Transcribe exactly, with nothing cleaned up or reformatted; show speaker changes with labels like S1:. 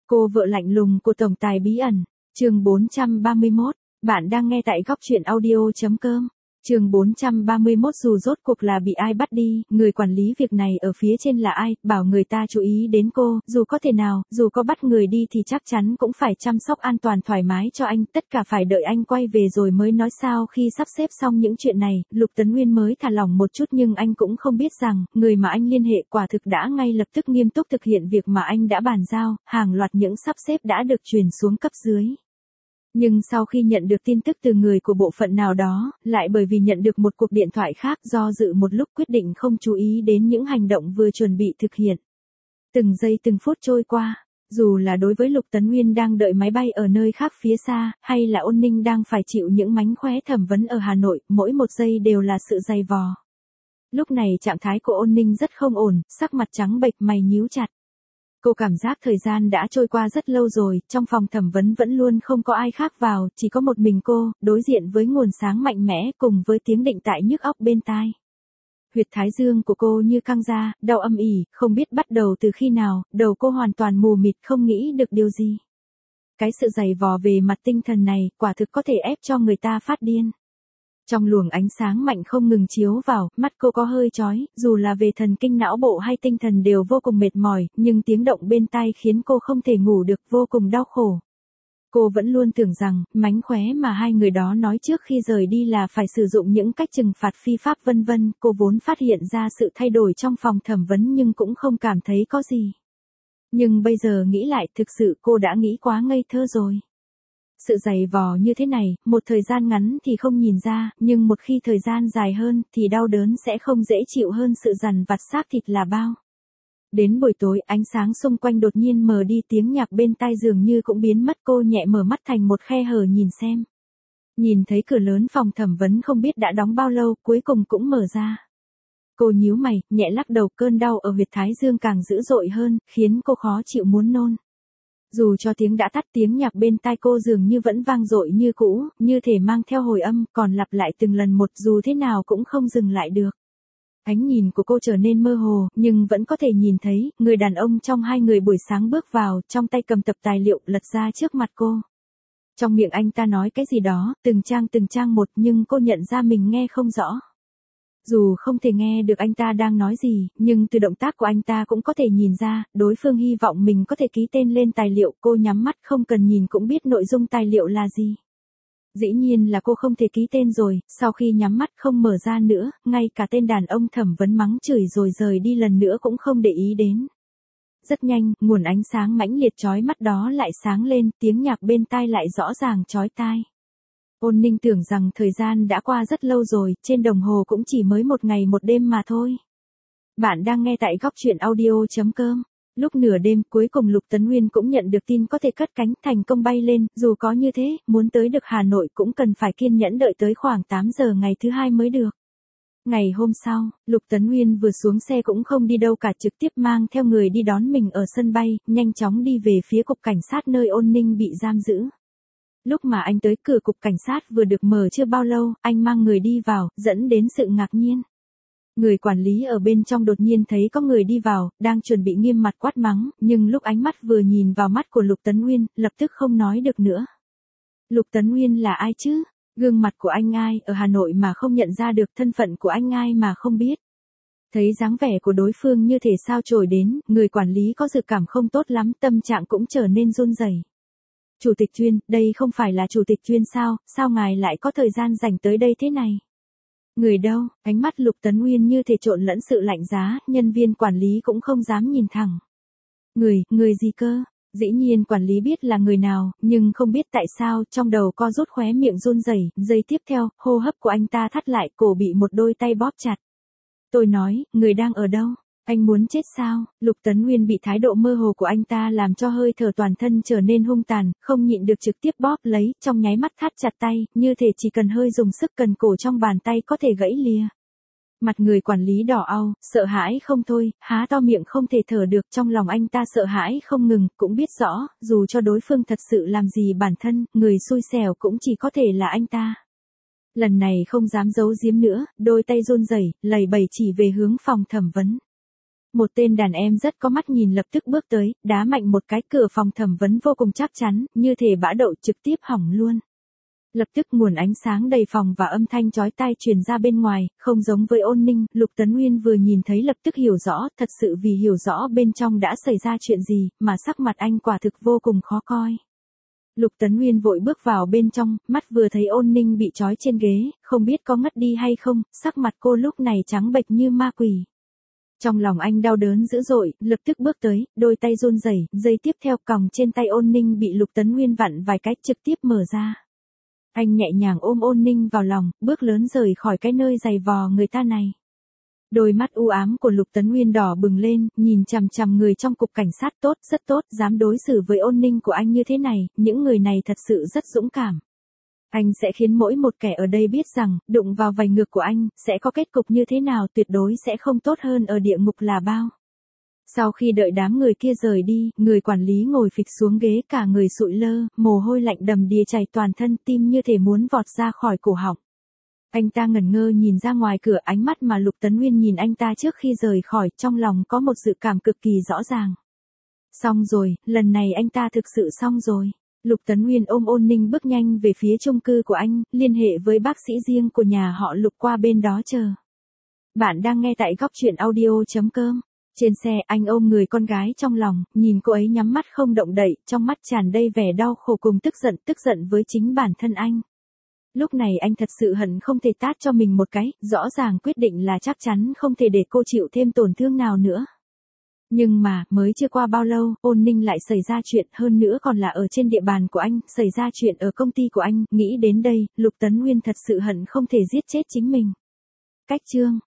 S1: Cô vợ lạnh lùng của tổng tài bí ẩn, chương bốn trăm ba mươi mốt, bạn đang nghe tại góc truyện audio.com. Chương bốn trăm ba mươi mốt dù rốt cuộc là bị ai bắt đi, người quản lý việc này ở phía trên là ai, bảo người ta chú ý đến cô, dù có thể nào, dù có bắt người đi thì chắc chắn cũng phải chăm sóc an toàn thoải mái cho anh, tất cả phải đợi anh quay về rồi mới nói sao. Khi sắp xếp xong những chuyện này, Lục Tấn Nguyên mới thả lỏng một chút, nhưng anh cũng không biết rằng, người mà anh liên hệ quả thực đã ngay lập tức nghiêm túc thực hiện việc mà anh đã bàn giao, hàng loạt những sắp xếp đã được truyền xuống cấp dưới. Nhưng sau khi nhận được tin tức từ người của bộ phận nào đó, lại bởi vì nhận được một cuộc điện thoại khác, do dự một lúc quyết định không chú ý đến những hành động vừa chuẩn bị thực hiện. Từng giây từng phút trôi qua, dù là đối với Lục Tấn Nguyên đang đợi máy bay ở nơi khác phía xa, hay là Ôn Ninh đang phải chịu những mánh khóe thẩm vấn ở Hà Nội, mỗi một giây đều là sự dày vò. Lúc này trạng thái của Ôn Ninh rất không ổn, sắc mặt trắng bệch, mày nhíu chặt. Cô cảm giác thời gian đã trôi qua rất lâu rồi, trong phòng thẩm vấn vẫn luôn không có ai khác vào, chỉ có một mình cô, đối diện với nguồn sáng mạnh mẽ cùng với tiếng định tại nhức óc bên tai. Huyệt thái dương của cô như căng ra, đau âm ỉ, không biết bắt đầu từ khi nào, đầu cô hoàn toàn mù mịt, không nghĩ được điều gì. Cái sự dày vò về mặt tinh thần này, quả thực có thể ép cho người ta phát điên. Trong luồng ánh sáng mạnh không ngừng chiếu vào, mắt cô có hơi chói, dù là về thần kinh não bộ hay tinh thần đều vô cùng mệt mỏi, nhưng tiếng động bên tai khiến cô không thể ngủ được, vô cùng đau khổ. Cô vẫn luôn tưởng rằng, mánh khóe mà hai người đó nói trước khi rời đi là phải sử dụng những cách trừng phạt phi pháp vân vân, cô vốn phát hiện ra sự thay đổi trong phòng thẩm vấn nhưng cũng không cảm thấy có gì. Nhưng bây giờ nghĩ lại, thực sự cô đã nghĩ quá ngây thơ rồi. Sự dày vò như thế này, một thời gian ngắn thì không nhìn ra, nhưng một khi thời gian dài hơn thì đau đớn sẽ không dễ chịu hơn sự dằn vặt xác thịt là bao. Đến buổi tối, ánh sáng xung quanh đột nhiên mờ đi, tiếng nhạc bên tai dường như cũng biến mất, cô nhẹ mở mắt thành một khe hở nhìn xem. Nhìn thấy cửa lớn phòng thẩm vấn không biết đã đóng bao lâu, cuối cùng cũng mở ra. Cô nhíu mày, nhẹ lắc đầu, cơn đau ở huyệt thái dương càng dữ dội hơn, khiến cô khó chịu muốn nôn. Dù cho tiếng đã tắt, tiếng nhạc bên tai cô dường như vẫn vang dội như cũ, như thể mang theo hồi âm, còn lặp lại từng lần một, dù thế nào cũng không dừng lại được. Ánh nhìn của cô trở nên mơ hồ, nhưng vẫn có thể nhìn thấy, người đàn ông trong hai người buổi sáng bước vào, trong tay cầm tập tài liệu, lật ra trước mặt cô. Trong miệng anh ta nói cái gì đó, từng trang từng trang một, nhưng cô nhận ra mình nghe không rõ. Dù không thể nghe được anh ta đang nói gì, nhưng từ động tác của anh ta cũng có thể nhìn ra, đối phương hy vọng mình có thể ký tên lên tài liệu. Cô nhắm mắt không cần nhìn cũng biết nội dung tài liệu là gì. Dĩ nhiên là cô không thể ký tên rồi, sau khi nhắm mắt không mở ra nữa, ngay cả tên đàn ông thẩm vấn mắng chửi rồi rời đi lần nữa cũng không để ý đến. Rất nhanh, nguồn ánh sáng mãnh liệt chói mắt đó lại sáng lên, tiếng nhạc bên tai lại rõ ràng chói tai. Ôn Ninh tưởng rằng thời gian đã qua rất lâu rồi, trên đồng hồ cũng chỉ mới một ngày một đêm mà thôi. Bạn đang nghe tại góc truyện audio.com. Lúc nửa đêm, cuối cùng Lục Tấn Nguyên cũng nhận được tin có thể cất cánh thành công bay lên, dù có như thế, muốn tới được Hà Nội cũng cần phải kiên nhẫn đợi tới khoảng tám giờ ngày thứ hai mới được. Ngày hôm sau, Lục Tấn Nguyên vừa xuống xe cũng không đi đâu cả, trực tiếp mang theo người đi đón mình ở sân bay, nhanh chóng đi về phía cục cảnh sát nơi Ôn Ninh bị giam giữ. Lúc mà anh tới, cửa cục cảnh sát vừa được mở chưa bao lâu, anh mang người đi vào, dẫn đến sự ngạc nhiên. Người quản lý ở bên trong đột nhiên thấy có người đi vào, đang chuẩn bị nghiêm mặt quát mắng, nhưng lúc ánh mắt vừa nhìn vào mắt của Lục Tấn Nguyên, lập tức không nói được nữa. Lục Tấn Nguyên là ai chứ? Gương mặt của anh ai ở Hà Nội mà không nhận ra được, thân phận của anh ai mà không biết. Thấy dáng vẻ của đối phương như thể sao chổi đến, người quản lý có dự cảm không tốt lắm, tâm trạng cũng trở nên run rẩy. Chủ tịch Chuyên, đây không phải là Chủ tịch Chuyên sao, sao ngài lại có thời gian rảnh tới đây thế này? Người đâu? Ánh mắt Lục Tấn Nguyên như thể trộn lẫn sự lạnh giá, nhân viên quản lý cũng không dám nhìn thẳng. Người, người gì cơ? Dĩ nhiên quản lý biết là người nào, nhưng không biết tại sao, trong đầu co rút, khóe miệng run rẩy, giây tiếp theo, hô hấp của anh ta thắt lại, cổ bị một đôi tay bóp chặt. Tôi nói, người đang ở đâu? Anh muốn chết sao? Lục Tấn Nguyên bị thái độ mơ hồ của anh ta làm cho hơi thở toàn thân trở nên hung tàn, không nhịn được trực tiếp bóp lấy, trong nháy mắt thắt chặt tay, như thể chỉ cần hơi dùng sức cần cổ trong bàn tay có thể gãy lìa. Mặt người quản lý đỏ au, sợ hãi không thôi, há to miệng không thể thở được, trong lòng anh ta sợ hãi không ngừng, cũng biết rõ, dù cho đối phương thật sự làm gì bản thân, người xui xẻo cũng chỉ có thể là anh ta. Lần này không dám giấu giếm nữa, đôi tay run rẩy, lầy bẩy chỉ về hướng phòng thẩm vấn. Một tên đàn em rất có mắt nhìn lập tức bước tới, đá mạnh một cái, cửa phòng thẩm vấn vô cùng chắc chắn, như thể bã đậu, trực tiếp hỏng luôn. Lập tức nguồn ánh sáng đầy phòng và âm thanh chói tai truyền ra bên ngoài, không giống với Ôn Ninh, Lục Tấn Nguyên vừa nhìn thấy lập tức hiểu rõ, thật sự vì hiểu rõ bên trong đã xảy ra chuyện gì, mà sắc mặt anh quả thực vô cùng khó coi. Lục Tấn Nguyên vội bước vào bên trong, mắt vừa thấy Ôn Ninh bị trói trên ghế, không biết có ngất đi hay không, sắc mặt cô lúc này trắng bệch như ma quỷ. Trong lòng anh đau đớn dữ dội, lập tức bước tới, đôi tay run rẩy, giây tiếp theo còng trên tay Ôn Ninh bị Lục Tấn Nguyên vặn vài cái trực tiếp mở ra. Anh nhẹ nhàng ôm Ôn Ninh vào lòng, bước lớn rời khỏi cái nơi giày vò người ta này. Đôi mắt u ám của Lục Tấn Nguyên đỏ bừng lên, nhìn chằm chằm người trong cục cảnh sát. Tốt, rất tốt, dám đối xử với Ôn Ninh của anh như thế này, những người này thật sự rất dũng cảm. Anh sẽ khiến mỗi một kẻ ở đây biết rằng, đụng vào vành ngược của anh, sẽ có kết cục như thế nào, tuyệt đối sẽ không tốt hơn ở địa ngục là bao. Sau khi đợi đám người kia rời đi, người quản lý ngồi phịch xuống ghế, cả người sụi lơ, mồ hôi lạnh đầm đìa chảy toàn thân, tim như thể muốn vọt ra khỏi cổ họng. Anh ta ngẩn ngơ nhìn ra ngoài cửa, ánh mắt mà Lục Tấn Nguyên nhìn anh ta trước khi rời khỏi, trong lòng có một dự cảm cực kỳ rõ ràng. Xong rồi, lần này anh ta thực sự xong rồi. Lục Tấn Nguyên ôm Ôn Ninh bước nhanh về phía chung cư của anh, liên hệ với bác sĩ riêng của nhà họ Lục qua bên đó chờ. Bạn đang nghe tại góc truyện audio chấm com. Trên xe, anh ôm người con gái trong lòng, nhìn cô ấy nhắm mắt không động đậy, trong mắt tràn đầy vẻ đau khổ cùng tức giận, tức giận với chính bản thân anh. Lúc này anh thật sự hận không thể tát cho mình một cái, rõ ràng quyết định là chắc chắn không thể để cô chịu thêm tổn thương nào nữa. Nhưng mà, mới chưa qua bao lâu, Ôn Ninh lại xảy ra chuyện, hơn nữa còn là ở trên địa bàn của anh, xảy ra chuyện ở công ty của anh, nghĩ đến đây, Lục Tấn Nguyên thật sự hận không thể giết chết chính mình. Cách chương